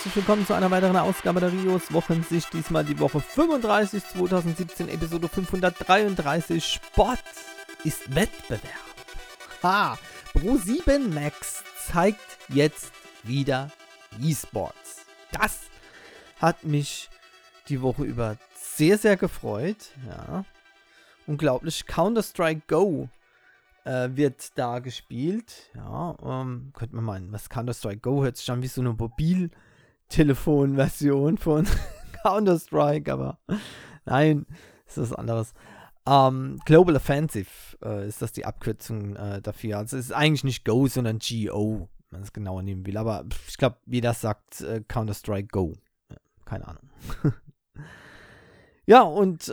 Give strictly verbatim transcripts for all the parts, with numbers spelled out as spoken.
herzlich willkommen zu einer weiteren Ausgabe der Rios Wochensicht. Diesmal die Woche fünfunddreißig, zweitausendsiebzehn, Episode fünfhundertdreiunddreißig. Sport ist Wettbewerb. Ha! Pro sieben Max zeigt jetzt wieder E-Sports. Das hat mich die Woche über sehr, sehr gefreut. Ja. Unglaublich. Counter-Strike Go äh, wird da gespielt. Ja, ähm, könnte man meinen, was Counter-Strike Go hört sich an wie so eine Mobiltelefon-Version von Counter-Strike, aber nein, ist was anderes. Ähm, Global Offensive äh, ist das die Abkürzung äh, dafür. Also es ist eigentlich nicht Go, sondern G O, wenn man es genauer nehmen will. Aber ich glaube, jeder sagt äh, Counter-Strike Go. Ja, keine Ahnung. Ja, und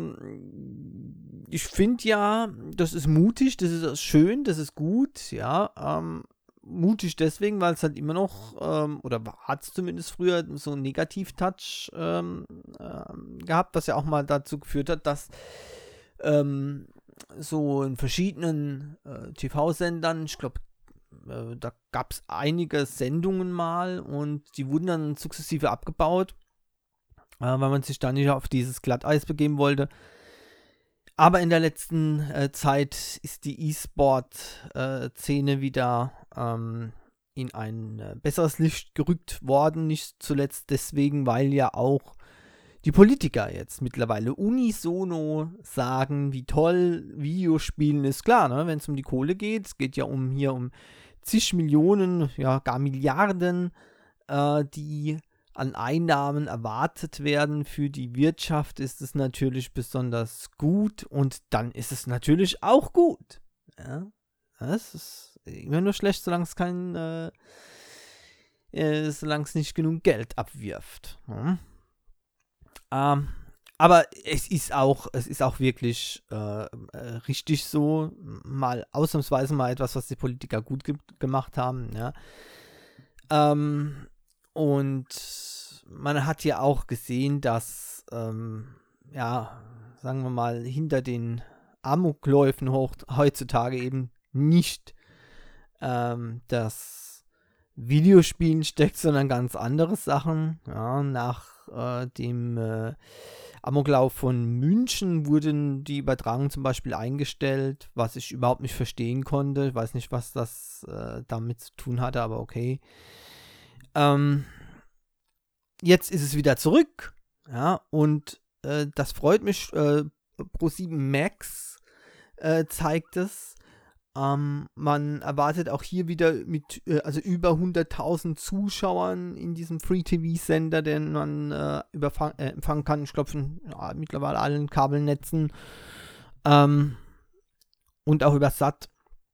ähm, ich finde ja, das ist mutig, das ist schön, das ist gut, ja. Ähm, mutig deswegen, weil es halt immer noch, ähm, oder hat es zumindest früher so einen Negativ-Touch ähm, ähm, gehabt, was ja auch mal dazu geführt hat, dass ähm, so in verschiedenen äh, T V-Sendern, ich glaube, äh, da gab es einige Sendungen mal und die wurden dann sukzessive abgebaut, äh, weil man sich da nicht auf dieses Glatteis begeben wollte. Aber in der letzten äh, Zeit ist die E-Sport-Szene äh, wieder ähm, in ein äh, besseres Licht gerückt worden. Nicht zuletzt deswegen, weil ja auch die Politiker jetzt mittlerweile unisono sagen, wie toll Videospielen ist. Klar, ne, wenn es um die Kohle geht, es geht ja um hier um zig Millionen, ja gar Milliarden, äh, die an Einnahmen erwartet werden für die Wirtschaft, ist es natürlich besonders gut und dann ist es natürlich auch gut. Ja, das ist immer nur schlecht, solange es kein, äh, äh, solange es nicht genug Geld abwirft. Ja. Ähm, aber es ist auch, es ist auch wirklich äh, äh, richtig so, mal ausnahmsweise mal etwas, was die Politiker gut ge- gemacht haben. Ja. Ähm, Und man hat ja auch gesehen, dass, ähm, ja, sagen wir mal, hinter den Amokläufen hoch, heutzutage eben nicht ähm, das Videospielen steckt, sondern ganz andere Sachen. Ja, nach äh, dem äh, Amoklauf von München wurden die Übertragungen zum Beispiel eingestellt, was ich überhaupt nicht verstehen konnte. Ich weiß nicht, was das äh, damit zu tun hatte, aber okay. Ähm, jetzt ist es wieder zurück, ja, und äh, das freut mich. Äh, Pro sieben Max äh, zeigt es. Ähm, man erwartet auch hier wieder mit äh, also über hunderttausend Zuschauern in diesem Free-T V-Sender, den man äh, überfang, äh, empfangen kann. Ich glaube von ja, mittlerweile allen Kabelnetzen ähm, und auch über Sat.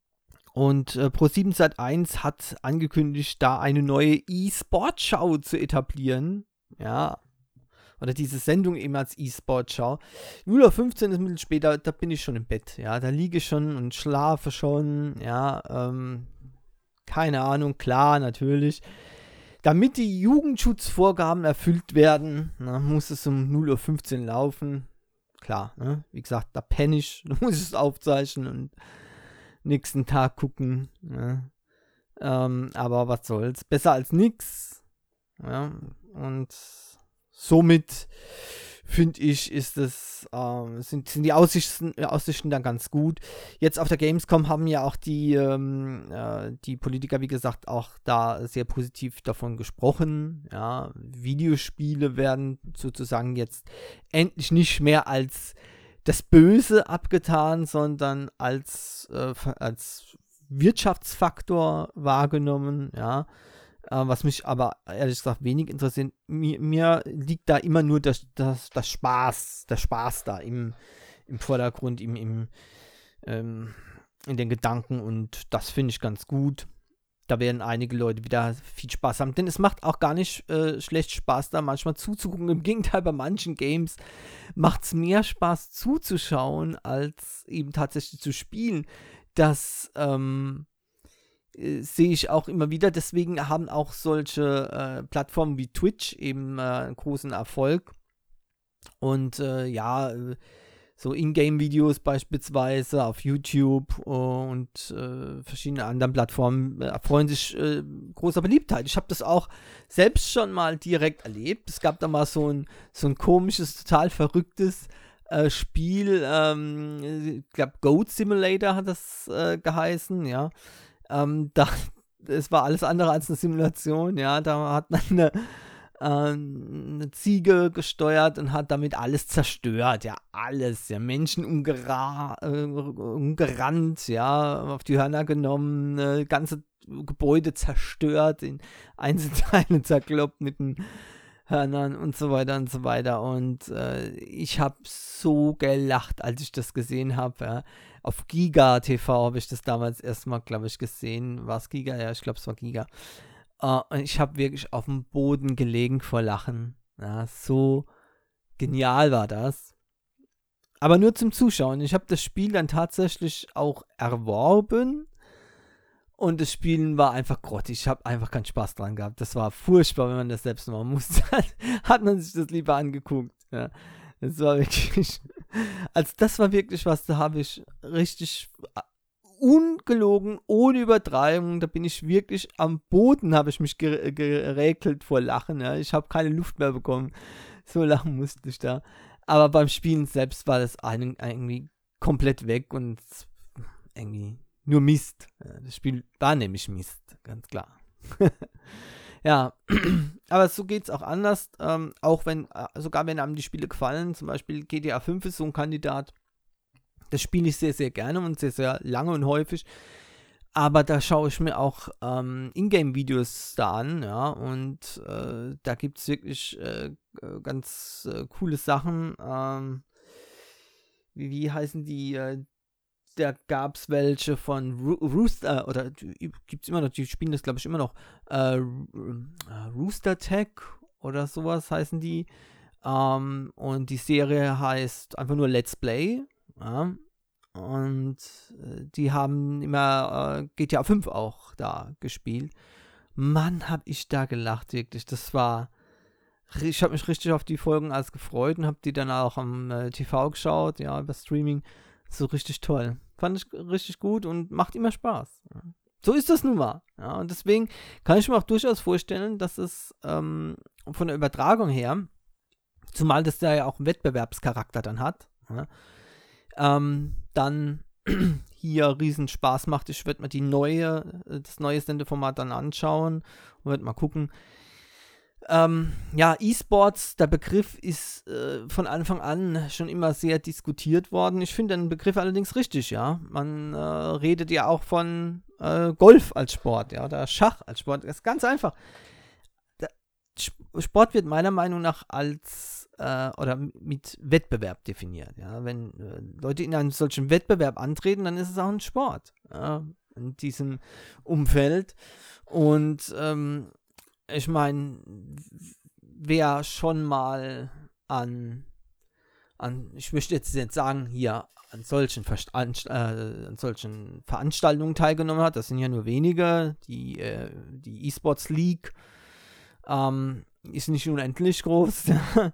Und äh, Pro sieben Sat eins hat angekündigt, da eine neue E-Sport-Schau zu etablieren. Ja. Oder diese Sendung eben als E-Sport-Schau. null Uhr fünfzehn ist ein bisschen später, da bin ich schon im Bett. Ja, da liege ich schon und schlafe schon. Ja, ähm, keine Ahnung, klar, natürlich. Damit die Jugendschutzvorgaben erfüllt werden, na, muss es um null Uhr fünfzehn laufen. Klar, ne? Wie gesagt, da penne ich, da muss ich es aufzeichnen und nächsten Tag gucken. Ja. Ähm, aber was soll's. Besser als nix. Ja. Und somit finde ich, ist es, ähm, sind, sind die Aussichten, Aussichten dann ganz gut. Jetzt auf der Gamescom haben ja auch die, ähm, äh, die Politiker, wie gesagt, auch da sehr positiv davon gesprochen. Ja. Videospiele werden sozusagen jetzt endlich nicht mehr als das Böse abgetan, sondern als, äh, als Wirtschaftsfaktor wahrgenommen, ja, äh, was mich aber ehrlich gesagt wenig interessiert. Mir, mir liegt da immer nur das, das, das Spaß, der Spaß da im, im Vordergrund, im, im, ähm, in den Gedanken und das finde ich ganz gut. Da werden einige Leute wieder viel Spaß haben. Denn es macht auch gar nicht äh, schlecht Spaß, da manchmal zuzugucken. Im Gegenteil, bei manchen Games macht es mehr Spaß zuzuschauen, als eben tatsächlich zu spielen. Das ähm, äh, sehe ich auch immer wieder. Deswegen haben auch solche äh, Plattformen wie Twitch eben äh, einen großen Erfolg. Und äh, ja, äh, so Ingame-Videos beispielsweise auf YouTube und äh, verschiedene anderen Plattformen erfreuen sich äh, großer Beliebtheit. Ich habe das auch selbst schon mal direkt erlebt. Es gab da mal so ein, so ein komisches, total verrücktes äh, Spiel, ähm, ich glaube Goat Simulator hat das äh, geheißen, ja. Ähm, da, es war alles andere als eine Simulation, ja. Da hat man eine eine Ziege gesteuert und hat damit alles zerstört, ja, alles, ja, Menschen umgera- äh, umgerannt, ja, auf die Hörner genommen, äh, ganze Gebäude zerstört, in Einzelteile zerkloppt mit den Hörnern und so weiter und so weiter und äh, ich habe so gelacht, als ich das gesehen habe, ja. Auf Giga T V habe ich das damals erstmal, glaube ich, gesehen. War es Giga? Ja, ich glaube, es war Giga. Uh, und ich habe wirklich auf dem Boden gelegen vor Lachen. Ja, so genial war das. Aber nur zum Zuschauen. Ich habe das Spiel dann tatsächlich auch erworben. Und das Spielen war einfach grottig. Ich habe einfach keinen Spaß dran gehabt. Das war furchtbar, wenn man das selbst machen musste. Hat man sich das lieber angeguckt. Ja, das war wirklich... Also das war wirklich was, da habe ich richtig... ungelogen, ohne Übertreibung, da bin ich wirklich am Boden, habe ich mich ger- geräkelt vor Lachen, ja. Ich habe keine Luft mehr bekommen, so lachen musste ich da, aber beim Spielen selbst war das ein, irgendwie komplett weg und irgendwie nur Mist, ja. Das Spiel war nämlich Mist, ganz klar. Ja, aber so geht es auch anders, ähm, auch wenn, sogar wenn einem die Spiele gefallen, zum Beispiel G T A fünf ist so ein Kandidat. Das spiele ich sehr, sehr gerne und sehr, sehr lange und häufig. Aber da schaue ich mir auch ähm, Ingame-Videos da an, ja. Und äh, da gibt es wirklich äh, ganz äh, coole Sachen. Ähm, wie, wie heißen die? Äh, da gab es welche von Ro- Rooster, äh, oder gibt es immer noch, die spielen das, glaube ich, immer noch. Äh, Rooster Tech oder sowas heißen die. Ähm, und die Serie heißt einfach nur Let's Play. Ja, und äh, die haben immer äh, G T A fünf auch da gespielt. Mann, hab ich da gelacht, wirklich. Das war, ich habe mich richtig auf die Folgen als gefreut und habe die dann auch am äh, T V geschaut, ja, über Streaming. So richtig toll. Fand ich richtig gut und macht immer Spaß. Ja. So ist das nun mal. Ja, und deswegen kann ich mir auch durchaus vorstellen, dass es ähm, von der Übertragung her, zumal das da ja auch einen Wettbewerbscharakter dann hat, ja, Ähm, dann hier riesen Spaß macht. Ich werde mir die neue, das neue Sendeformat dann anschauen und werde mal gucken. Ähm, ja, E-Sports, der Begriff ist äh, von Anfang an schon immer sehr diskutiert worden. Ich finde den Begriff allerdings richtig, ja. Man äh, redet ja auch von äh, Golf als Sport, ja, oder Schach als Sport. Das ist ganz einfach. Der Sport wird meiner Meinung nach als äh, oder mit Wettbewerb definiert. Ja? Wenn äh, Leute in einem solchen Wettbewerb antreten, dann ist es auch ein Sport, ja? In diesem Umfeld. Und ähm, ich meine, wer schon mal an, an, ich möchte jetzt nicht sagen, hier an solchen, Verst- an, äh, an solchen Veranstaltungen teilgenommen hat, das sind ja nur wenige, die, äh, die E-Sports League, Ähm, ist nicht unendlich groß,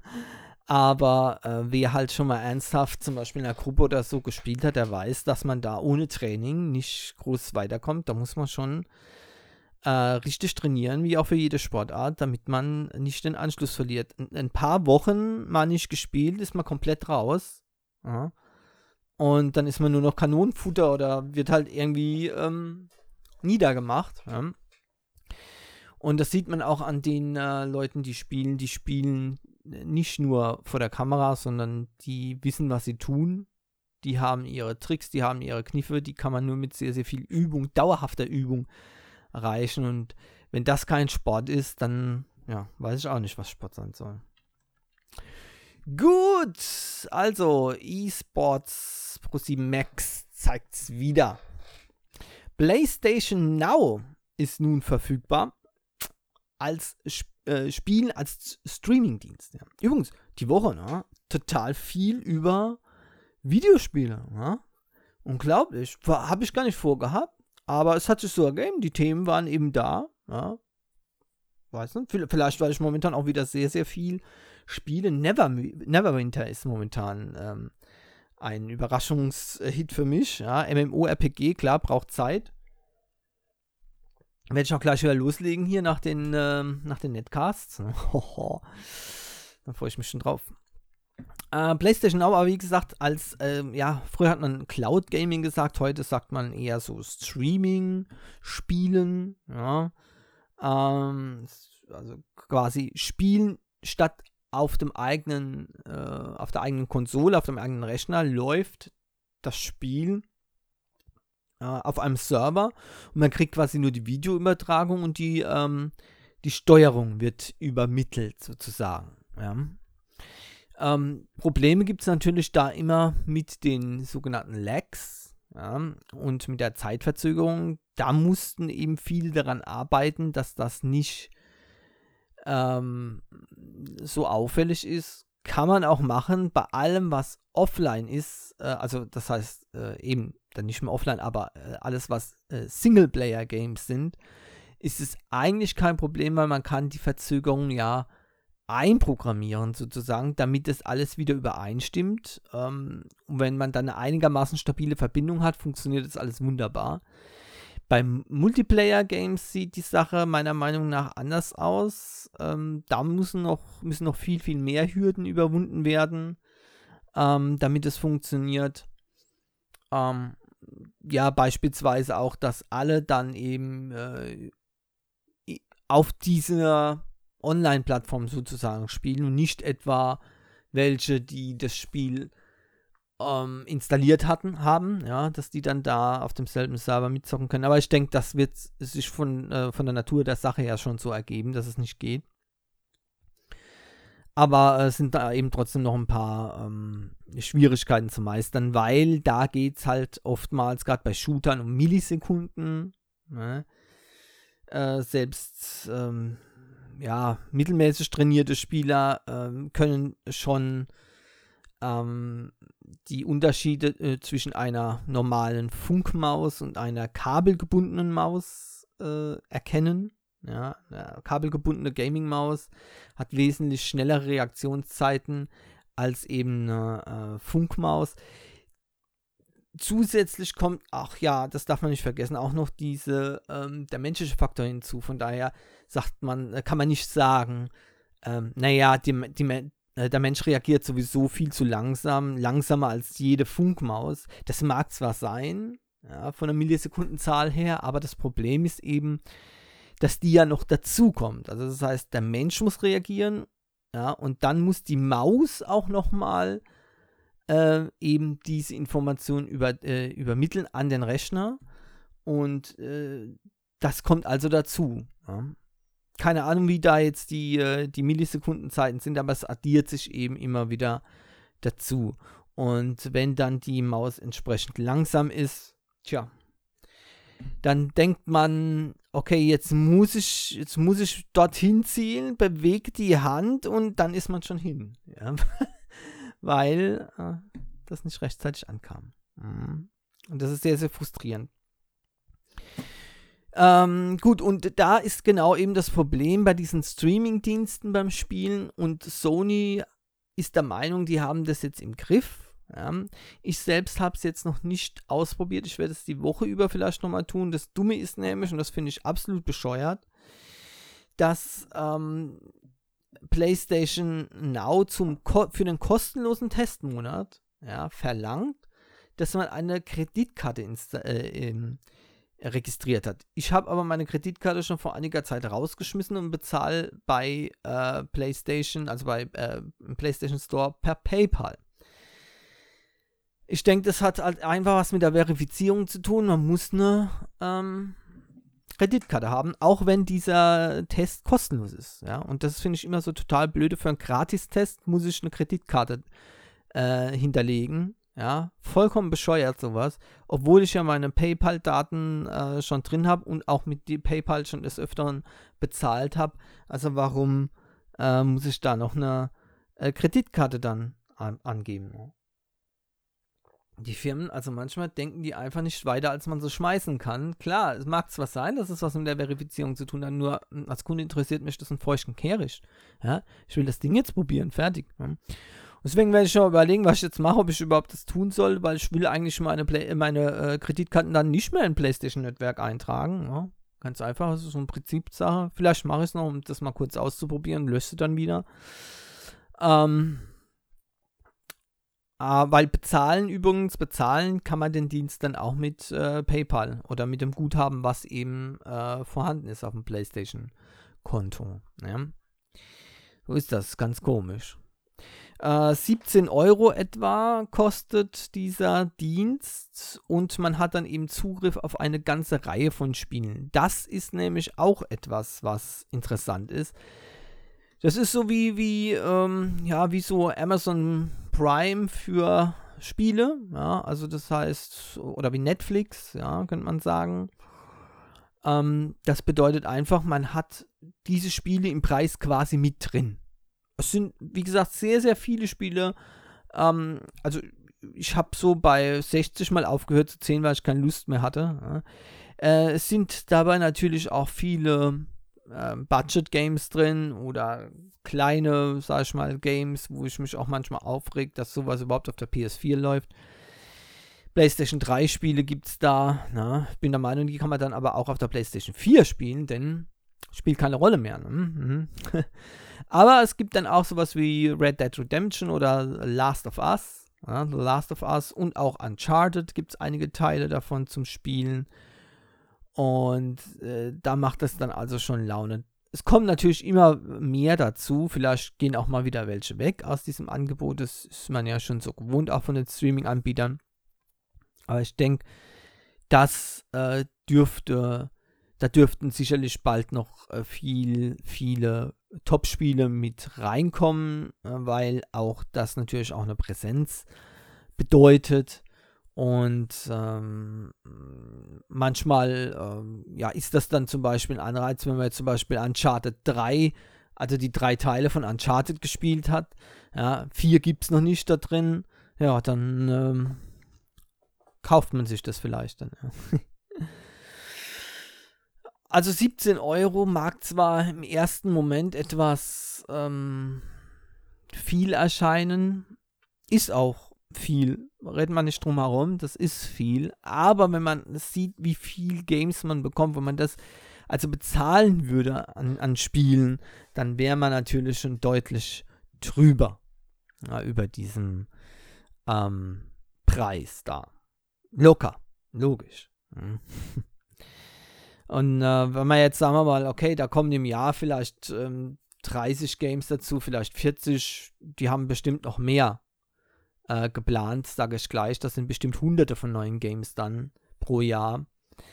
aber äh, wer halt schon mal ernsthaft zum Beispiel in einer Gruppe oder so gespielt hat, der weiß, dass man da ohne Training nicht groß weiterkommt. Da muss man schon äh, richtig trainieren, wie auch für jede Sportart, damit man nicht den Anschluss verliert. Ein, ein paar Wochen mal nicht gespielt, ist man komplett raus. Ja. Und dann ist man nur noch Kanonenfutter oder wird halt irgendwie ähm, niedergemacht. Ja. Und das sieht man auch an den äh, Leuten, die spielen. Die spielen nicht nur vor der Kamera, sondern die wissen, was sie tun. Die haben ihre Tricks, die haben ihre Kniffe, die kann man nur mit sehr, sehr viel Übung, dauerhafter Übung erreichen. Und wenn das kein Sport ist, dann ja, weiß ich auch nicht, was Sport sein soll. Gut, also eSports Pro sieben Max zeigt's wieder. PlayStation Now ist nun verfügbar als äh, Spiel, als Streamingdienst. Ja. Übrigens, die Woche, ne, total viel über Videospiele. Ne? Unglaublich. Habe ich gar nicht vorgehabt, aber es hat sich so ergeben. Die Themen waren eben da. Ja. Weiß nicht, vielleicht, weil ich momentan auch wieder sehr, sehr viel spiele. Never, Neverwinter ist momentan ähm, ein Überraschungshit für mich. Ja, MMORPG, klar, braucht Zeit. Werde ich auch gleich wieder loslegen hier nach den, ähm, nach den Netcasts. Da freue ich mich schon drauf. Äh, PlayStation Now, aber wie gesagt, als, ähm, ja, früher hat man Cloud Gaming gesagt, heute sagt man eher so Streaming, Spielen, ja. Ähm, also quasi Spielen statt auf dem eigenen, äh, auf der eigenen Konsole, auf dem eigenen Rechner läuft das Spiel äh, auf einem Server und man kriegt quasi nur die Videoübertragung und die, ähm, die Steuerung wird übermittelt sozusagen, ja. Ähm, Probleme gibt es natürlich da immer mit den sogenannten Lags, ja, und mit der Zeitverzögerung. Da mussten eben viele daran arbeiten, dass das nicht ähm, so auffällig ist. Kann man auch machen bei allem, was offline ist, äh, also das heißt äh, eben dann nicht mehr offline, aber äh, alles, was äh, Singleplayer-Games sind, ist es eigentlich kein Problem, weil man kann die Verzögerung ja einprogrammieren sozusagen, damit das alles wieder übereinstimmt. Ähm, und wenn man dann eine einigermaßen stabile Verbindung hat, funktioniert das alles wunderbar. Beim Multiplayer-Games sieht die Sache meiner Meinung nach anders aus. Ähm, da müssen noch, müssen noch viel, viel mehr Hürden überwunden werden, ähm, damit es funktioniert. Ähm, ja, beispielsweise auch, dass alle dann eben äh, auf dieser Online-Plattform sozusagen spielen und nicht etwa welche, die das Spiel ähm, installiert hatten, haben, ja, dass die dann da auf demselben Server mitzocken können. Aber ich denke, das wird sich von, äh, von der Natur der Sache ja schon so ergeben, dass es nicht geht. Aber es äh, sind da eben trotzdem noch ein paar ähm, Schwierigkeiten zu meistern, weil da geht es halt oftmals, gerade bei Shootern, um Millisekunden. Ne? Äh, selbst ähm, ja, mittelmäßig trainierte Spieler ähm, können schon ähm, die Unterschiede äh, zwischen einer normalen Funkmaus und einer kabelgebundenen Maus äh, erkennen. Ja, eine kabelgebundene Gaming-Maus hat wesentlich schnellere Reaktionszeiten als eben eine äh, Funkmaus. Zusätzlich kommt, ach ja, das darf man nicht vergessen, auch noch diese, ähm, der menschliche Faktor hinzu. Von daher sagt man, kann man nicht sagen, ähm, naja, die, die, äh, der Mensch reagiert sowieso viel zu langsam, langsamer als jede Funkmaus. Das mag zwar sein, ja, von der Millisekundenzahl her, aber das Problem ist eben, dass die ja noch dazukommt. Also das heißt, der Mensch muss reagieren, ja, und dann muss die Maus auch nochmal Äh, eben diese Information über, äh, übermitteln an den Rechner und äh, das kommt also dazu. Ja. Keine Ahnung, wie da jetzt die, äh, die Millisekundenzeiten sind, aber es addiert sich eben immer wieder dazu. Und wenn dann die Maus entsprechend langsam ist, tja, dann denkt man, okay, jetzt muss ich, jetzt muss ich dorthin zielen, bewegt die Hand und dann ist man schon hin. Ja. Weil äh, das nicht rechtzeitig ankam. Mhm. Und das ist sehr, sehr frustrierend. Ähm, gut, und da ist genau eben das Problem bei diesen Streaming-Diensten beim Spielen und Sony ist der Meinung, die haben das jetzt im Griff. Ja. Ich selbst habe es jetzt noch nicht ausprobiert. Ich werde es die Woche über vielleicht nochmal tun. Das Dumme ist nämlich, und das finde ich absolut bescheuert, dass ähm, PlayStation Now zum Ko- für den kostenlosen Testmonat ja, verlangt, dass man eine Kreditkarte insta- äh, ähm, registriert hat. Ich habe aber meine Kreditkarte schon vor einiger Zeit rausgeschmissen und bezahle bei äh, PlayStation, also bei äh, im PlayStation Store per PayPal. Ich denke, das hat halt einfach was mit der Verifizierung zu tun. Man muss eine ähm, Kreditkarte haben, auch wenn dieser Test kostenlos ist. Ja? Und das finde ich immer so total blöde. Für einen Gratistest muss ich eine Kreditkarte äh, hinterlegen. Ja? Vollkommen bescheuert sowas. Obwohl ich ja meine PayPal-Daten äh, schon drin habe und auch mit die PayPal schon des Öfteren bezahlt habe. Also warum äh, muss ich da noch eine äh, Kreditkarte dann an- angeben? Ne? Die Firmen, also manchmal denken die einfach nicht weiter, als man so schmeißen kann. Klar, es mag zwar sein, dass es was mit der Verifizierung zu tun hat, nur als Kunde interessiert mich das ein feuchten Kehricht. Ja? Ich will das Ding jetzt probieren, fertig. Ja? Deswegen werde ich schon überlegen, was ich jetzt mache, ob ich überhaupt das tun soll, weil ich will eigentlich meine, Play meine äh, Kreditkarten dann nicht mehr in PlayStation-Netzwerk eintragen. Ja? Ganz einfach, das ist so eine Prinzipsache. Vielleicht mache ich es noch, um das mal kurz auszuprobieren, lösche es dann wieder. Ähm, äh, weil bezahlen übrigens, bezahlen kann man den Dienst dann auch mit äh, PayPal oder mit dem Guthaben, was eben äh, vorhanden ist auf dem PlayStation-Konto. Ja? So ist das, ganz komisch. Äh, siebzehn Euro etwa kostet dieser Dienst und man hat dann eben Zugriff auf eine ganze Reihe von Spielen. Das ist nämlich auch etwas, was interessant ist. Das ist so wie, wie, ähm, ja, wie so Amazon Prime für Spiele, ja, also das heißt, oder wie Netflix, ja, könnte man sagen. Ähm, das bedeutet einfach, man hat diese Spiele im Preis quasi mit drin. Es sind, wie gesagt, sehr, sehr viele Spiele. Ähm, also ich habe so bei sechzig mal aufgehört zu zählen, weil ich keine Lust mehr hatte. Ja. Äh, es sind dabei natürlich auch viele äh, Budget-Games drin oder kleine, sag ich mal, Games, wo ich mich auch manchmal aufreg, dass sowas überhaupt auf der P S vier läuft. PlayStation drei Spiele gibt es da. Na, ich bin der Meinung, die kann man dann aber auch auf der PlayStation vier spielen, denn spielt keine Rolle mehr. Ne? Mhm. Aber es gibt dann auch sowas wie Red Dead Redemption oder Last of Us. Ja, The Last of Us und auch Uncharted gibt es einige Teile davon zum Spielen. Und äh, da macht es dann also schon Laune. Es kommen natürlich immer mehr dazu. Vielleicht gehen auch mal wieder welche weg aus diesem Angebot. Das ist man ja schon so gewohnt, auch von den Streaming-Anbietern. Aber ich denke, das äh, dürfte, da dürften sicherlich bald noch äh, viel, viele Top-Spiele mit reinkommen, äh, weil auch das natürlich auch eine Präsenz bedeutet. Und ähm, manchmal ähm, ja, ist das dann zum Beispiel ein Anreiz, wenn man jetzt zum Beispiel Uncharted drei, also die drei Teile von Uncharted gespielt hat. Ja, vier gibt es noch nicht da drin. Ja, dann ähm, kauft man sich das vielleicht dann. Ja. Also siebzehn Euro mag zwar im ersten Moment etwas ähm, viel erscheinen, ist auch viel, redet man nicht drum herum, das ist viel, aber wenn man sieht, wie viel Games man bekommt, wenn man das also bezahlen würde an, an Spielen, dann wäre man natürlich schon deutlich drüber, ja, über diesen ähm, Preis da. Locker, logisch. Mhm. Und äh, wenn man jetzt, sagen wir mal, okay, da kommen im Jahr vielleicht ähm, dreißig Games dazu, vielleicht vierzig, die haben bestimmt noch mehr äh, geplant, sage ich gleich. Das sind bestimmt hunderte von neuen Games dann pro Jahr.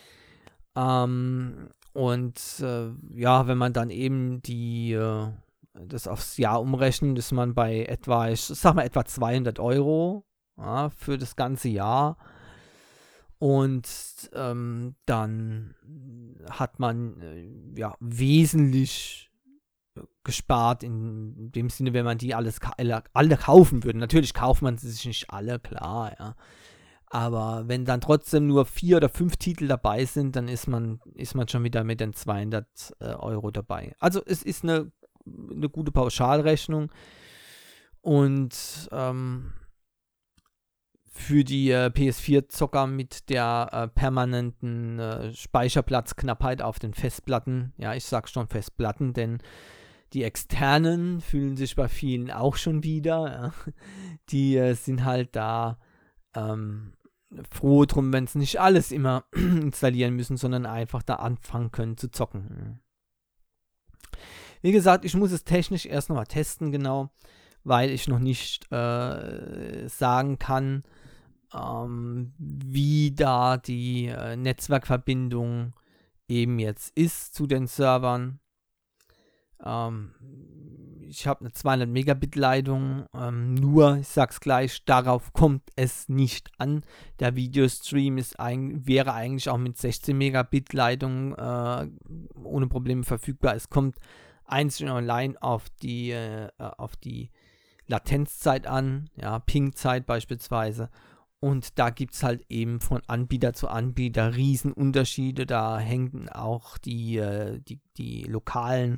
Ähm, und äh, ja, wenn man dann eben die, äh, das aufs Jahr umrechnet, ist man bei etwa, ich sag mal etwa zweihundert Euro, ja, für das ganze Jahr. Und ähm, dann hat man äh, ja wesentlich gespart in dem Sinne, wenn man die alles alle, alle kaufen würde. Natürlich kauft man sie sich nicht alle, klar, ja. Aber wenn dann trotzdem nur vier oder fünf Titel dabei sind, dann ist man, ist man schon wieder mit den zweihundert äh, Euro dabei. Also es ist eine, eine gute Pauschalrechnung. Und ähm, für die äh, P S vier-Zocker mit der äh, permanenten äh, Speicherplatzknappheit auf den Festplatten. Ja, ich sag schon Festplatten, denn die externen fühlen sich bei vielen auch schon wieder. Ja. Die äh, sind halt da ähm, froh drum, wenn sie nicht alles immer installieren müssen, sondern einfach da anfangen können zu zocken. Wie gesagt, ich muss es technisch erst nochmal testen, genau, weil ich noch nicht äh, sagen kann, ähm, wie da die äh, Netzwerkverbindung eben jetzt ist zu den Servern. Ähm, ich habe eine zweihundert Megabit Leitung, ähm, nur, ich sag's gleich, darauf kommt es nicht an. Der Videostream ist ein, wäre eigentlich auch mit sechzehn Megabit Leitung äh, ohne Probleme verfügbar. Es kommt einzeln online auf die, äh, auf die Latenzzeit an, ja, Ping-Zeit beispielsweise. Und da gibt es halt eben von Anbieter zu Anbieter Riesenunterschiede. Da hängen auch die, äh, die, die lokalen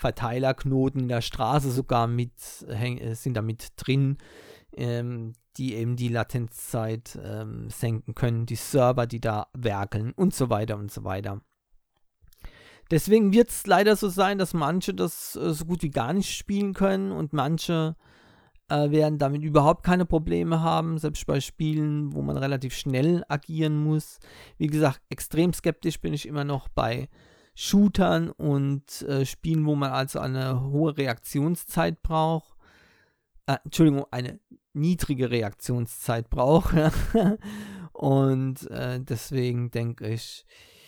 Verteilerknoten in der Straße sogar mit, häng, sind da mit drin, ähm, die eben die Latenzzeit ähm, senken können, die Server, die da werkeln und so weiter und so weiter. Deswegen wird es leider so sein, dass manche das äh, so gut wie gar nicht spielen können und manche äh, werden damit überhaupt keine Probleme haben, selbst bei Spielen, wo man relativ schnell agieren muss. Wie gesagt, extrem skeptisch bin ich immer noch bei Shootern und äh, Spielen, wo man also eine hohe Reaktionszeit braucht. Äh, Entschuldigung, eine niedrige Reaktionszeit braucht. Und äh, deswegen denke ich,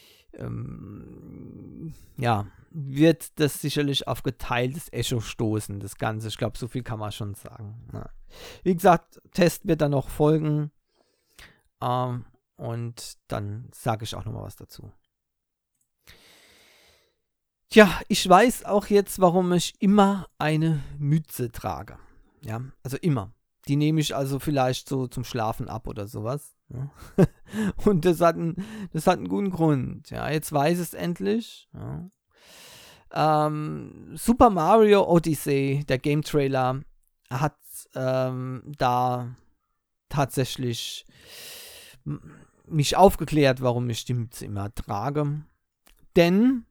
ähm, ja, wird das sicherlich auf geteiltes Echo stoßen, das Ganze. Ich glaube, so viel kann man schon sagen. Ja. Wie gesagt, Test wird dann noch folgen. Ähm, und dann sage ich auch nochmal was dazu. Tja, ich weiß auch jetzt, warum ich immer eine Mütze trage. Ja, also immer. Die nehme ich also vielleicht so zum Schlafen ab oder sowas. Ja. Und das hat, einen, das hat einen guten Grund. Ja, jetzt weiß es endlich. Ja. Ähm, Super Mario Odyssey, der Game Trailer, hat ähm, da tatsächlich mich aufgeklärt, warum ich die Mütze immer trage. Denn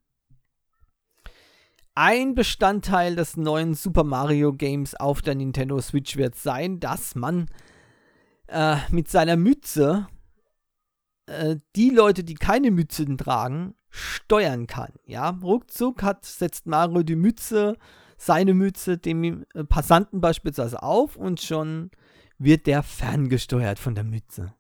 ein Bestandteil des neuen Super Mario Games auf der Nintendo Switch wird sein, dass man äh, mit seiner Mütze äh, die Leute, die keine Mützen tragen, steuern kann. Ja, ruckzuck hat, setzt Mario die Mütze, seine Mütze, dem äh, Passanten beispielsweise auf und schon wird der ferngesteuert von der Mütze.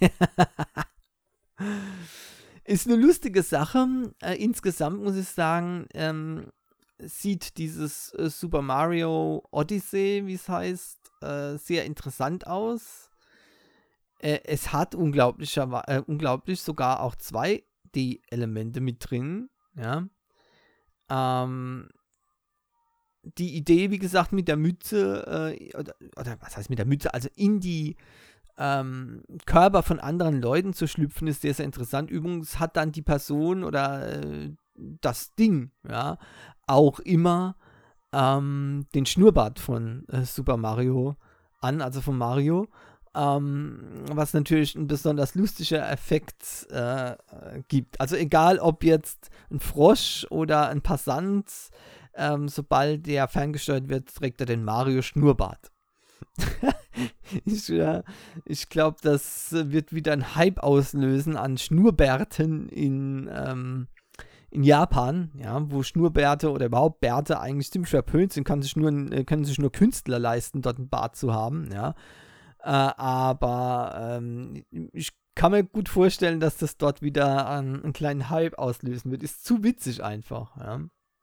Ist eine lustige Sache. Äh, insgesamt muss ich sagen, ähm, sieht dieses äh, Super Mario Odyssey, wie es heißt, äh, sehr interessant aus. Äh, es hat unglaublicher, äh, unglaublich sogar auch zwei D-Elemente mit drin. Ja. Ähm, die Idee, wie gesagt, mit der Mütze, äh, oder, oder was heißt mit der Mütze, also in die ähm, Körper von anderen Leuten zu schlüpfen, ist sehr, sehr interessant. Übrigens hat dann die Person oder äh, das Ding, ja, auch immer ähm, den Schnurrbart von äh, Super Mario an, also von Mario, ähm, was natürlich ein besonders lustiger Effekt äh, gibt. Also egal, ob jetzt ein Frosch oder ein Passant, ähm, sobald der ferngesteuert wird, trägt er den Mario-Schnurrbart. ich äh, ich glaube, das wird wieder einen Hype auslösen an Schnurrbärten in ähm, in Japan, ja, wo Schnurrbärte oder überhaupt Bärte eigentlich ziemlich verpönt sind, kann sich nur, können sich nur Künstler leisten, dort einen Bart zu haben, ja. Äh, aber ähm, ich kann mir gut vorstellen, dass das dort wieder einen, einen kleinen Hype auslösen wird. Ist zu witzig einfach, ja.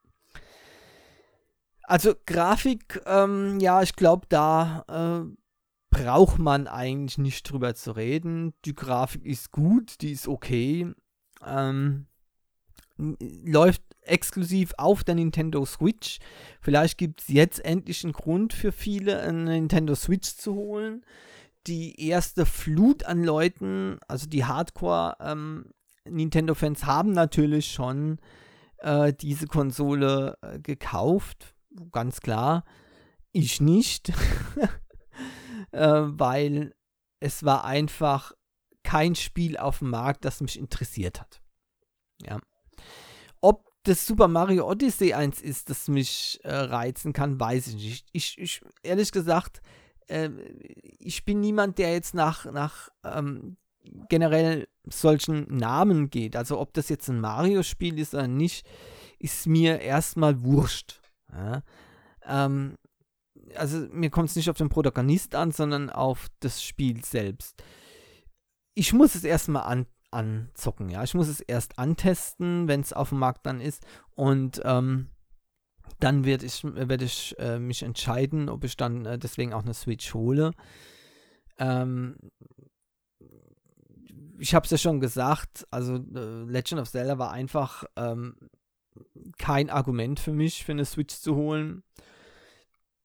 Also Grafik, ähm, ja, ich glaube, da äh, braucht man eigentlich nicht drüber zu reden. Die Grafik ist gut, die ist okay. Ähm, läuft exklusiv auf der Nintendo Switch. Vielleicht gibt es jetzt endlich einen Grund für viele, eine Nintendo Switch zu holen. Die erste Flut an Leuten, also die Hardcore-Nintendo-Fans, ähm, haben natürlich schon äh, diese Konsole äh, gekauft. Ganz klar. Ich nicht. äh, weil es war einfach kein Spiel auf dem Markt, das mich interessiert hat. Ja. Ob das Super Mario Odyssey eins ist, das mich äh, reizen kann, weiß ich nicht. Ich, ich ehrlich gesagt, äh, ich bin niemand, der jetzt nach, nach ähm, generell solchen Namen geht. Also ob das jetzt ein Mario-Spiel ist oder nicht, ist mir erstmal wurscht. Ja? Ähm, also mir kommt es nicht auf den Protagonist an, sondern auf das Spiel selbst. Ich muss es erstmal an anzocken, ja. Ich muss es erst antesten, wenn es auf dem Markt dann ist und ähm, dann werde ich, werd ich äh, mich entscheiden, ob ich dann äh, deswegen auch eine Switch hole. Ähm, ich habe es ja schon gesagt, also äh, Legend of Zelda war einfach ähm, kein Argument für mich, für eine Switch zu holen.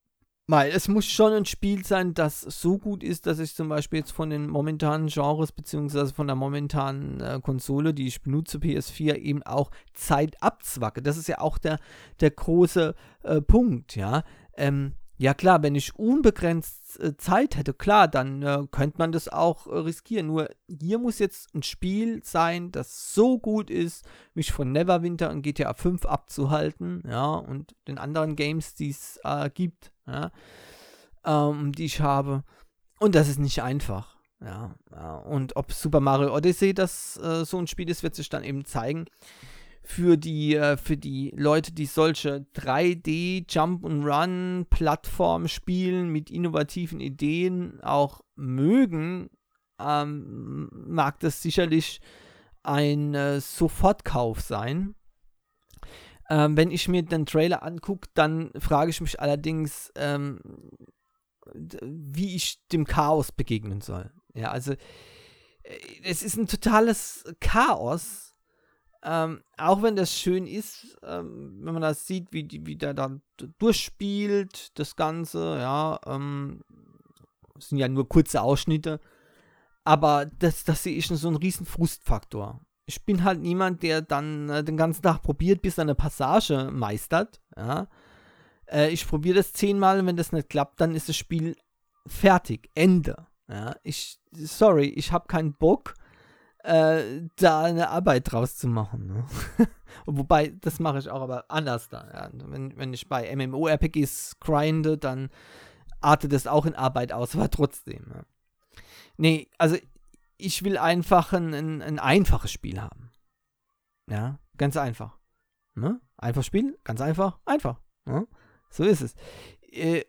Weil es muss schon ein Spiel sein, das so gut ist, dass ich zum Beispiel jetzt von den momentanen Genres beziehungsweise von der momentanen äh, Konsole, die ich benutze, P S vier, eben auch Zeit abzwacke. Das ist ja auch der, der große äh, Punkt, ja. Ähm, ja klar, wenn ich unbegrenzt äh, Zeit hätte, klar, dann äh, könnte man das auch äh, riskieren. Nur hier muss jetzt ein Spiel sein, das so gut ist, mich von Neverwinter und G T A fünf abzuhalten, ja, und den anderen Games, die es äh, gibt, ja, ähm, die ich habe. Und das ist nicht einfach, ja. ja. Und ob Super Mario Odyssey das äh, so ein Spiel ist, wird sich dann eben zeigen. Für die, äh, für die Leute, die solche drei D Jump-and-Run-Plattformen spielen mit innovativen Ideen auch mögen, ähm, mag das sicherlich ein äh, Sofortkauf sein. Ähm, wenn ich mir den Trailer angucke, dann frage ich mich allerdings, ähm, wie ich dem Chaos begegnen soll. Ja, also es ist ein totales Chaos. Ähm, auch wenn das schön ist, ähm, wenn man das sieht, wie, die, wie der da durchspielt, das Ganze, ja, ähm, das sind ja nur kurze Ausschnitte, aber das, das sehe ich schon so einen riesen Frustfaktor. Ich bin halt niemand, der dann äh, den ganzen Tag probiert, bis er eine Passage meistert, ja. Äh, ich probiere das zehnmal und wenn das nicht klappt, dann ist das Spiel fertig, Ende, ja. Ich, sorry, ich habe keinen Bock, Äh, da eine Arbeit draus zu machen. Ne? Wobei, das mache ich auch aber anders da. Ja. Wenn, wenn ich bei MMORPGs grinde, dann artet das auch in Arbeit aus, aber trotzdem. Ja. Nee, also ich will einfach ein, ein, ein einfaches Spiel haben. Ja, ganz einfach. Ne? Einfach Spiel, ganz einfach, einfach. Ne? So ist es. Äh,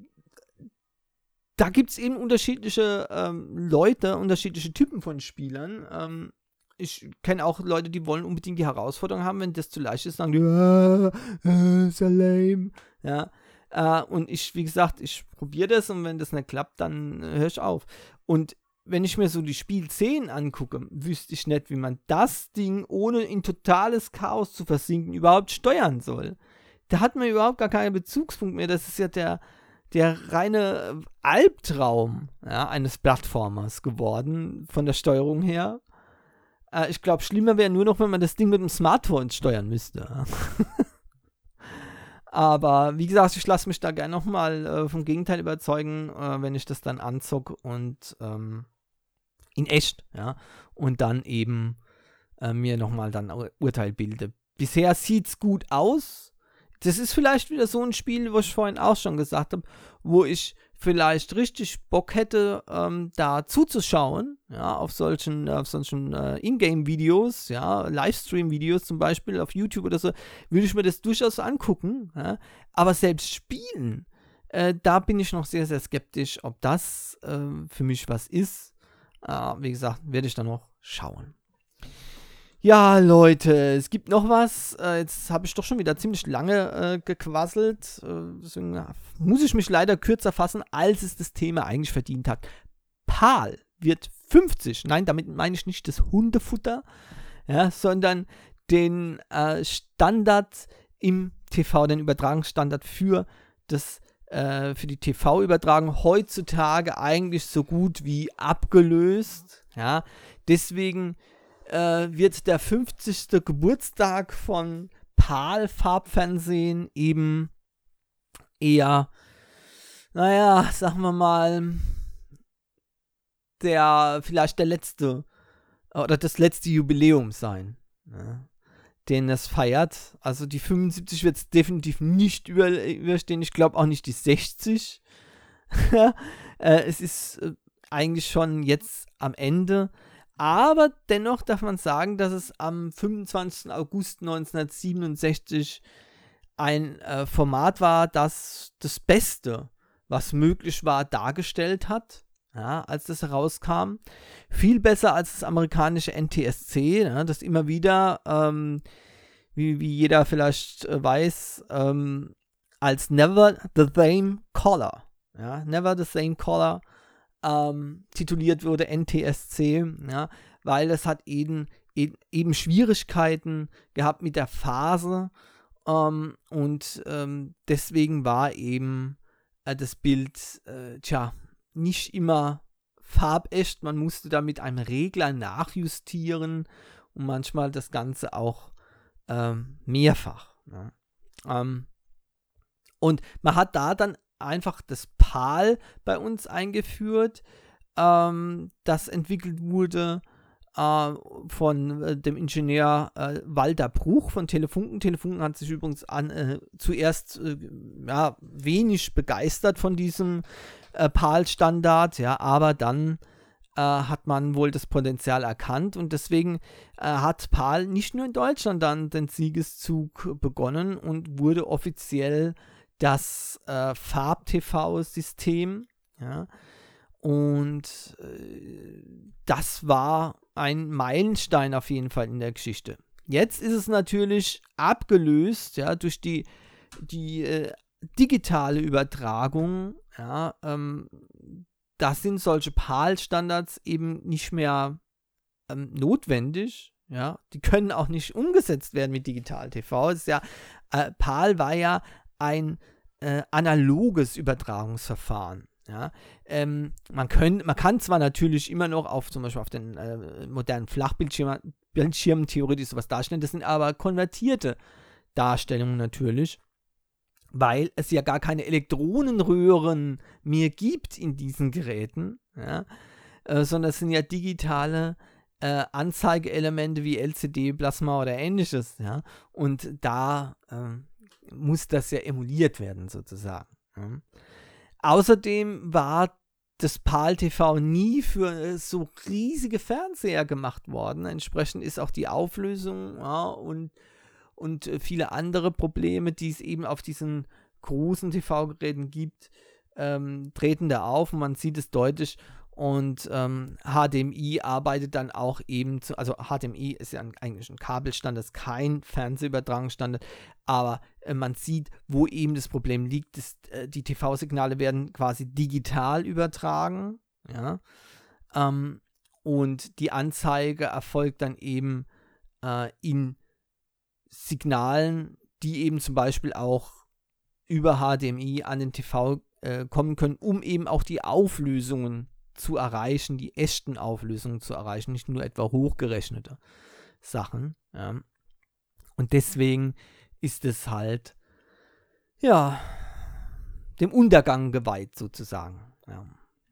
Da gibt es eben unterschiedliche ähm, Leute, unterschiedliche Typen von Spielern. Ähm, ich kenne auch Leute, die wollen unbedingt die Herausforderung haben. Wenn das zu leicht ist, sagen die, ah, äh, so lame. Ja, äh, und ich, wie gesagt, ich probiere das und wenn das nicht klappt, dann äh, höre ich auf. Und wenn ich mir so die Spielszenen angucke, wüsste ich nicht, wie man das Ding, ohne in totales Chaos zu versinken, überhaupt steuern soll. Da hat man überhaupt gar keinen Bezugspunkt mehr. Das ist ja der der reine Albtraum, ja, eines Plattformers geworden, von der Steuerung her. Äh, ich glaube, schlimmer wäre nur noch, wenn man das Ding mit dem Smartphone steuern müsste. Aber wie gesagt, ich lasse mich da gerne nochmal äh, vom Gegenteil überzeugen, äh, wenn ich das dann anzocke und ähm, in echt, ja, und dann eben äh, mir nochmal dann Ur- Urteil bilde. Bisher sieht's gut aus. Das ist vielleicht wieder so ein Spiel, was ich vorhin auch schon gesagt habe, wo ich vielleicht richtig Bock hätte, ähm, da zuzuschauen, ja, auf solchen, auf solchen äh, Ingame-Videos, ja, Livestream-Videos zum Beispiel auf YouTube oder so, würde ich mir das durchaus angucken, ja, aber selbst spielen, äh, da bin ich noch sehr, sehr skeptisch, ob das äh, für mich was ist. Äh, wie gesagt, werde ich dann noch schauen. Ja, Leute, es gibt noch was. Äh, jetzt habe ich doch schon wieder ziemlich lange äh, gequasselt. Äh, deswegen äh, muss ich mich leider kürzer fassen, als es das Thema eigentlich verdient hat. PAL wird fünfzig. Nein, damit meine ich nicht das Hundefutter, ja, sondern den äh, Standard im T V, den Übertragungsstandard für, das, äh, für die T V-Übertragung heutzutage eigentlich so gut wie abgelöst. Ja, deswegen wird der fünfzigste Geburtstag von PAL Farbfernsehen eben eher, naja, sagen wir mal, der, vielleicht der letzte, oder das letzte Jubiläum sein, ja, den es feiert. Also die fünfundsiebzig wird es definitiv nicht über, überstehen, ich glaube auch nicht die sechzig. äh, es ist äh, eigentlich schon jetzt am Ende. Aber dennoch darf man sagen, dass es am fünfundzwanzigsten August neunzehnhundertsiebenundsechzig ein äh, Format war, das das Beste, was möglich war, dargestellt hat, ja, als das herauskam. Viel besser als das amerikanische N T S C, ja, das immer wieder, ähm, wie, wie jeder vielleicht äh, weiß, ähm, als Never the Same Color, ja, Never the Same Color, Ähm, tituliert wurde, N T S C, ja, weil es hat eben, eben Schwierigkeiten gehabt mit der Phase ähm, und ähm, deswegen war eben äh, das Bild, äh, tja, nicht immer farbecht. Man musste da mit einem Regler nachjustieren und manchmal das Ganze auch ähm, mehrfach. Ne? Ähm, und man hat da dann einfach das PAL bei uns eingeführt, ähm, das entwickelt wurde äh, von äh, dem Ingenieur äh, Walter Bruch von Telefunken. Telefunken hat sich übrigens an, äh, zuerst äh, ja, wenig begeistert von diesem äh, PAL-Standard, ja, aber dann äh, hat man wohl das Potenzial erkannt und deswegen äh, hat PAL nicht nur in Deutschland dann den Siegeszug begonnen und wurde offiziell das äh, Farb-T V-System, ja, und äh, das war ein Meilenstein auf jeden Fall in der Geschichte. Jetzt ist es natürlich abgelöst, ja, durch die, die äh, digitale Übertragung, ja, ähm, da sind solche PAL-Standards eben nicht mehr ähm, notwendig, ja, die können auch nicht umgesetzt werden mit Digital-T V. Es ist ja, äh, PAL war ja ein äh, analoges Übertragungsverfahren. Ja, ähm, man, können, man kann zwar natürlich immer noch auf zum Beispiel auf den äh, modernen Flachbildschirmen Bildschirmen theoretisch sowas darstellen, das sind aber konvertierte Darstellungen natürlich, weil es ja gar keine Elektronenröhren mehr gibt in diesen Geräten, ja, äh, sondern es sind ja digitale äh, Anzeigeelemente wie L C D, Plasma oder ähnliches, ja, und da äh, muss das ja emuliert werden sozusagen. Ja. Außerdem war das PAL-T V nie für so riesige Fernseher gemacht worden. Entsprechend ist auch die Auflösung, ja, und, und viele andere Probleme, die es eben auf diesen großen T V-Geräten gibt, ähm, treten da auf und man sieht es deutlich. Und ähm, H D M I arbeitet dann auch eben, zu, also H D M I ist ja ein, eigentlich ein Kabelstandard, ist kein Fernsehübertragungsstandard, aber äh, man sieht, wo eben das Problem liegt, dass, äh, die T V-Signale werden quasi digital übertragen, ja, ähm, und die Anzeige erfolgt dann eben äh, in Signalen, die eben zum Beispiel auch über H D M I an den T V äh, kommen können, um eben auch die Auflösungen zu erreichen, die echten Auflösungen zu erreichen, nicht nur etwa hochgerechnete Sachen. Ja. Und deswegen ist es halt, ja, dem Untergang geweiht sozusagen. Ja.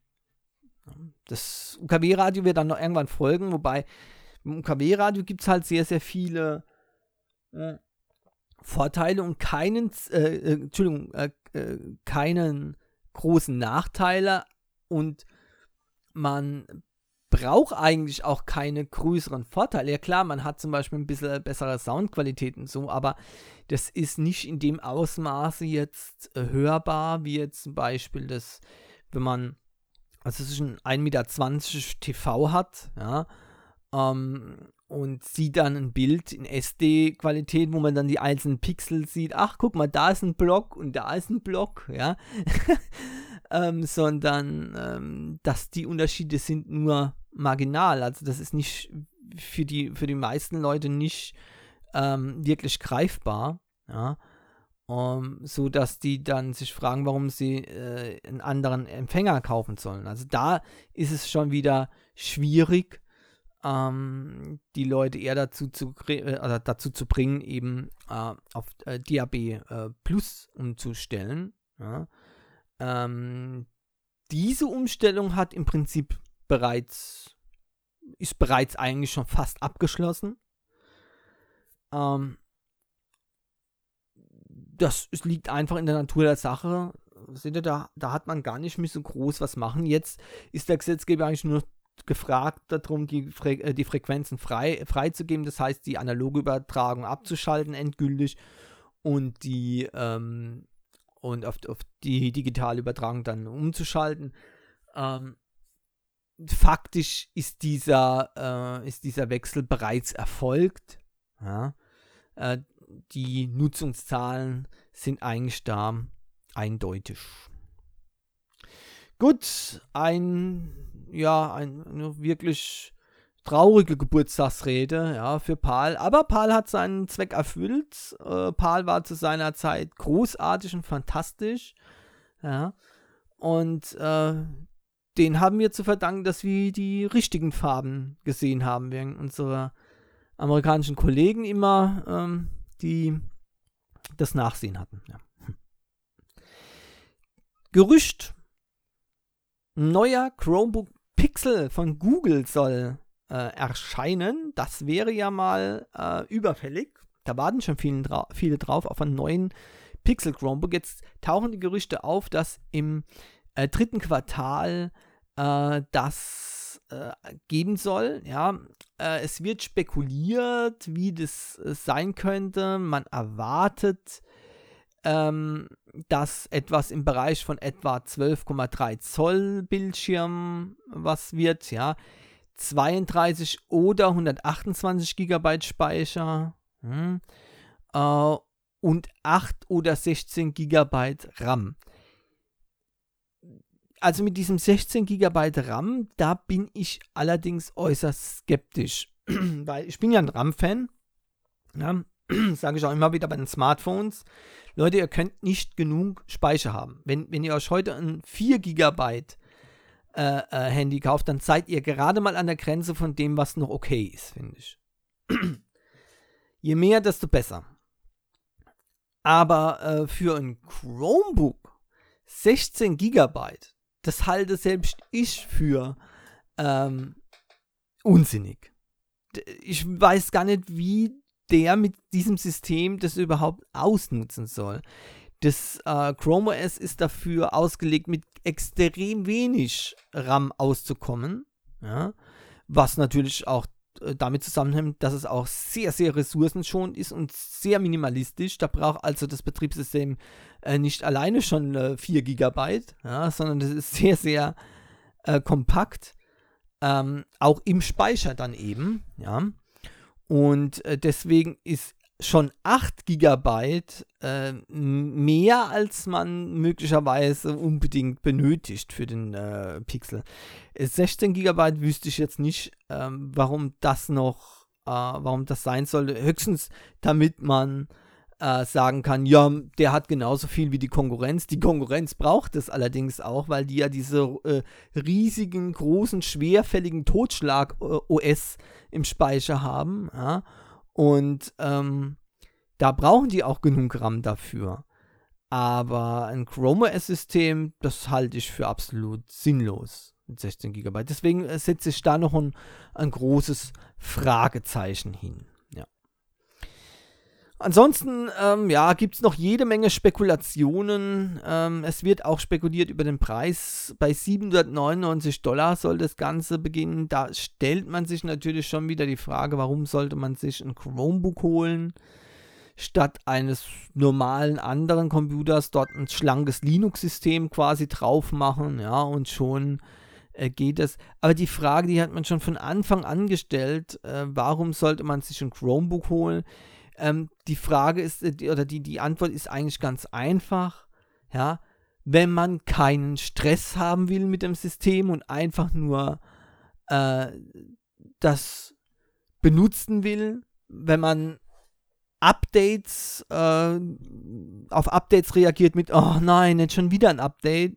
Das U K W-Radio wird dann noch irgendwann folgen, wobei im U K W-Radio gibt es halt sehr, sehr viele äh, Vorteile und keinen, äh, äh, Entschuldigung, äh, äh, keinen großen Nachteile und man braucht eigentlich auch keine größeren Vorteile. Ja klar, man hat zum Beispiel ein bisschen bessere Soundqualität und so, aber das ist nicht in dem Ausmaße jetzt äh, hörbar, wie jetzt zum Beispiel das, wenn man, also es ist ein ein Meter zwanzig T V hat, ja, ähm, und sieht dann ein Bild in S D-Qualität, wo man dann die einzelnen Pixel sieht. Ach, guck mal, da ist ein Block und da ist ein Block, ja. ähm, sondern, ähm, dass die Unterschiede sind nur marginal. Also das ist nicht für die, für die meisten Leute nicht ähm, wirklich greifbar, ja. Um, so dass die dann sich fragen, warum sie äh, einen anderen Empfänger kaufen sollen. Also da ist es schon wieder schwierig, ähm, die Leute eher dazu zu, äh, oder dazu zu bringen, eben äh, auf äh, D A B äh, Plus umzustellen. Ja. Ähm, diese Umstellung hat im Prinzip bereits, ist bereits eigentlich schon fast abgeschlossen. Ähm, das es liegt einfach in der Natur der Sache. Seht ihr, da, da hat man gar nicht mehr so groß was machen. Jetzt ist der Gesetzgeber eigentlich nur gefragt darum, die, Fre- äh, die Frequenzen frei, freizugeben, das heißt, die analoge Übertragung abzuschalten endgültig und die ähm, und auf, auf die digitale Übertragung dann umzuschalten. Ähm, faktisch ist dieser, äh, ist dieser Wechsel bereits erfolgt. Ja? Äh, die Nutzungszahlen sind eigentlich da eindeutig. Gut, ein, ja, ein, eine wirklich traurige Geburtstagsrede, ja, für PAL. Aber PAL hat seinen Zweck erfüllt. Äh, PAL war zu seiner Zeit großartig und fantastisch. Ja. Und äh, den haben wir zu verdanken, dass wir die richtigen Farben gesehen haben, während unsere amerikanischen Kollegen immer ähm, die das Nachsehen hatten. Ja. Hm. Gerücht: Neuer Chromebook Pixel von Google soll äh, erscheinen. Das wäre ja mal äh, überfällig. Da warten schon viele, dra- viele drauf auf einen neuen Pixel Chromebook. Jetzt tauchen die Gerüchte auf, dass im äh, dritten Quartal äh, das äh, geben soll. Ja, äh, es wird spekuliert, wie das äh, sein könnte. Man erwartet, ähm, dass etwas im Bereich von etwa zwölf Komma drei Zoll Bildschirm was wird. Ja, zweiunddreißig oder hundertachtundzwanzig Gigabyte Speicher. Hm. Äh, und acht oder sechzehn Gigabyte RAM. Also mit diesem sechzehn Gigabyte RAM, da bin ich allerdings äußerst skeptisch, weil ich bin ja ein RAM-Fan, ja, sage ich auch immer wieder bei den Smartphones. Leute, ihr könnt nicht genug Speicher haben. Wenn, wenn ihr euch heute ein vier Gigabyte äh, äh, Handy kauft, dann seid ihr gerade mal an der Grenze von dem, was noch okay ist, finde ich. Je mehr, desto besser. Aber äh, für ein Chromebook sechzehn Gigabyte, das halte selbst ich für ähm, unsinnig. Ich weiß gar nicht, wie der mit diesem System das überhaupt ausnutzen soll. Das äh, Chrome O S ist dafür ausgelegt, mit extrem wenig RAM auszukommen. Ja? Was natürlich auch damit zusammenhängt, dass es auch sehr, sehr ressourcenschonend ist und sehr minimalistisch. Da braucht also das Betriebssystem äh, nicht alleine schon äh, vier Gigabyte, ja, sondern das ist sehr, sehr äh, kompakt. Ähm, auch im Speicher dann eben. Ja. Und äh, deswegen ist schon acht Gigabyte äh, mehr, als man möglicherweise unbedingt benötigt für den äh, Pixel. sechzehn Gigabyte wüsste ich jetzt nicht, ähm, warum das noch, äh, warum das sein sollte. Höchstens, damit man äh, sagen kann, ja, der hat genauso viel wie die Konkurrenz. Die Konkurrenz braucht es allerdings auch, weil die ja diese äh, riesigen, großen, schwerfälligen Totschlag-O S im Speicher haben, ja. Und ähm, da brauchen die auch genug RAM dafür. Aber ein Chrome O S-System, das halte ich für absolut sinnlos mit sechzehn Gigabyte. Deswegen äh, setze ich da noch ein, ein großes Fragezeichen hin. Ja. Ansonsten ähm, ja, gibt es noch jede Menge Spekulationen. Ähm, es wird auch spekuliert über den Preis. Bei siebenhundertneunundneunzig Dollar soll das Ganze beginnen. Da stellt man sich natürlich schon wieder die Frage, warum sollte man sich ein Chromebook holen, statt eines normalen anderen Computers, dort ein schlankes Linux-System quasi drauf machen, ja, und schon äh, geht es. Aber die Frage, die hat man schon von Anfang an gestellt, äh, warum sollte man sich ein Chromebook holen? Ähm, die Frage ist, äh, oder die, die Antwort ist eigentlich ganz einfach, ja, wenn man keinen Stress haben will mit dem System und einfach nur äh, das benutzen will, wenn man Updates, äh, auf Updates reagiert mit, oh nein, jetzt schon wieder ein Update.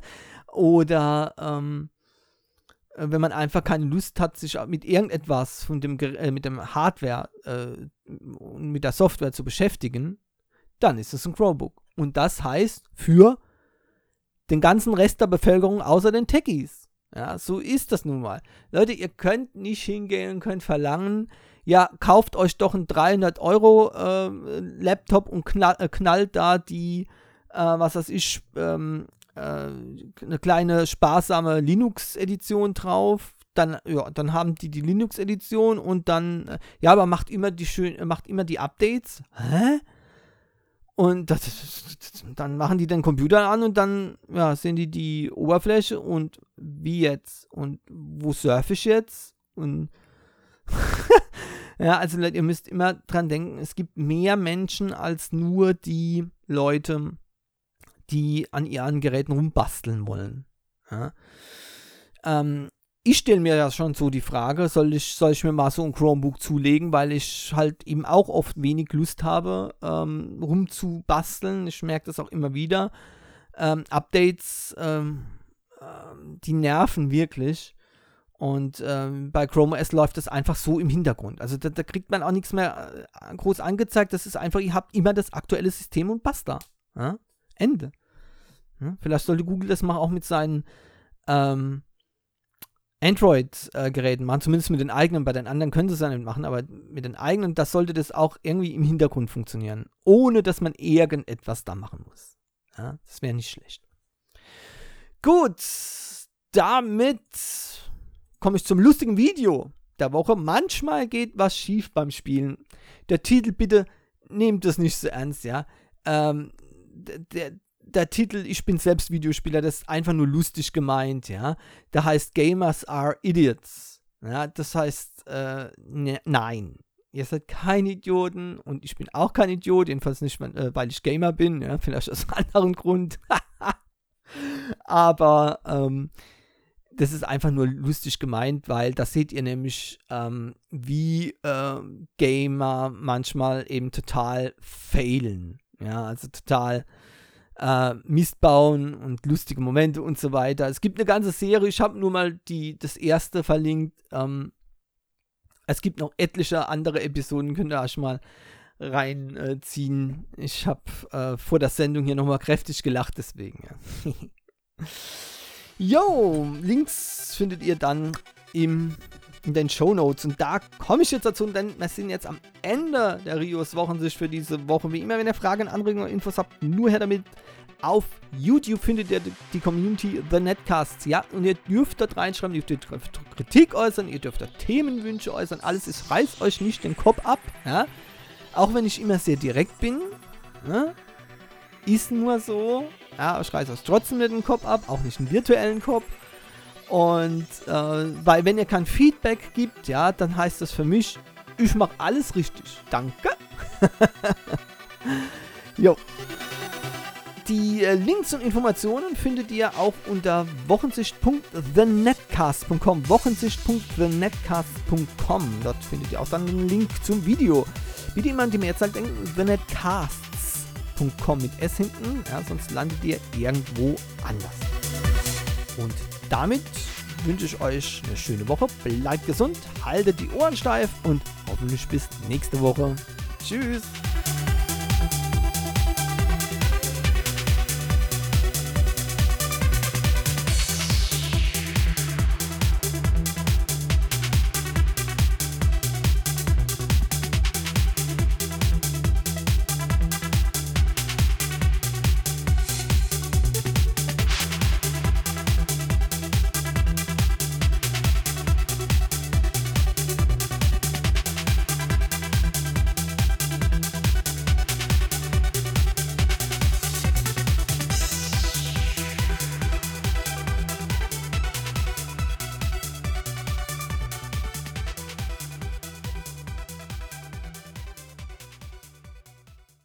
Oder ähm, wenn man einfach keine Lust hat, sich mit irgendetwas von dem, äh, mit dem Hardware äh, und mit der Software zu beschäftigen, dann ist es ein Chromebook. Und das heißt für den ganzen Rest der Bevölkerung außer den Techies. Ja, so ist das nun mal. Leute, ihr könnt nicht hingehen und könnt verlangen, ja, kauft euch doch einen dreihundert Euro äh, Laptop und knall, äh, knallt da die, äh, was weiß ich, ähm, äh, eine kleine sparsame Linux-Edition drauf. Dann, ja, dann haben die die Linux-Edition und dann, äh, ja, aber macht immer die schön, macht immer die Updates. Hä? Und das, dann machen die den Computer an und dann ja, sehen die die Oberfläche und wie jetzt und wo surfe ich jetzt und ja, also ihr müsst immer dran denken, es gibt mehr Menschen als nur die Leute, die an ihren Geräten rumbasteln wollen. Ja. Ähm, ich stelle mir ja schon so die Frage, soll ich, soll ich mir mal so ein Chromebook zulegen, weil ich halt eben auch oft wenig Lust habe, ähm, rumzubasteln. Ich merke das auch immer wieder. ähm, Updates, ähm, ähm, die nerven wirklich. Und ähm, bei Chrome O S läuft das einfach so im Hintergrund. Also da, da kriegt man auch nichts mehr äh, groß angezeigt. Das ist einfach, ihr habt immer das aktuelle System und basta. Ja? Ende. Ja? Vielleicht sollte Google das mal auch mit seinen ähm, Android-Geräten machen, zumindest mit den eigenen. Bei den anderen können sie es ja nicht machen, aber mit den eigenen, das sollte das auch irgendwie im Hintergrund funktionieren, ohne dass man irgendetwas da machen muss. Ja? Das wäre nicht schlecht. Gut, damit komme ich zum lustigen Video der Woche. Manchmal geht was schief beim Spielen. Der Titel, bitte nehmt das nicht so ernst, ja. Ähm, der, der Titel, ich bin selbst Videospieler, das ist einfach nur lustig gemeint, ja. Der heißt Gamers are Idiots. Ja, das heißt, äh, ne, nein. Ihr seid keine Idioten und ich bin auch kein Idiot, jedenfalls nicht, äh, weil ich Gamer bin, ja, vielleicht aus einem anderen Grund. Aber, ähm, das ist einfach nur lustig gemeint, weil da seht ihr nämlich, ähm, wie äh, Gamer manchmal eben total failen. Ja, also total äh, Mist bauen und lustige Momente und so weiter. Es gibt eine ganze Serie, ich habe nur mal die, das erste verlinkt. Ähm, es gibt noch etliche andere Episoden, könnt ihr euch mal reinziehen. Äh, ich habe äh, vor der Sendung hier nochmal kräftig gelacht, deswegen. Ja. Jo, Links findet ihr dann im, in den Shownotes. Und da komme ich jetzt dazu, denn wir sind jetzt am Ende der Rios Wochensicht für diese Woche. Wie immer, wenn ihr Fragen, Anregungen oder Infos habt, nur her damit. Auf YouTube findet ihr die Community The Netcasts. Ja, und ihr dürft dort reinschreiben, ihr dürft Kritik äußern, ihr dürft dort Themenwünsche äußern. Alles ist, reißt euch nicht den Kopf ab. Ja? Auch wenn ich immer sehr direkt bin. Ne? Ist nur so. Ja, ich reiße euch trotzdem nicht den Kopf ab, auch nicht einen virtuellen Kopf. Und äh, weil wenn ihr kein Feedback gibt, ja, dann heißt das für mich, ich mache alles richtig. Danke. Jo. Die äh, Links und Informationen findet ihr auch unter wochensicht punkt the netcast punkt com. wochensicht punkt the netcast punkt com. Dort findet ihr auch dann einen Link zum Video. Wie jemand, die mir jetzt sagt, The Netcasts. .com mit S hinten, ja, sonst landet ihr irgendwo anders. Und damit wünsche ich euch eine schöne Woche, bleibt gesund, haltet die Ohren steif und hoffentlich bis nächste Woche. Tschüss!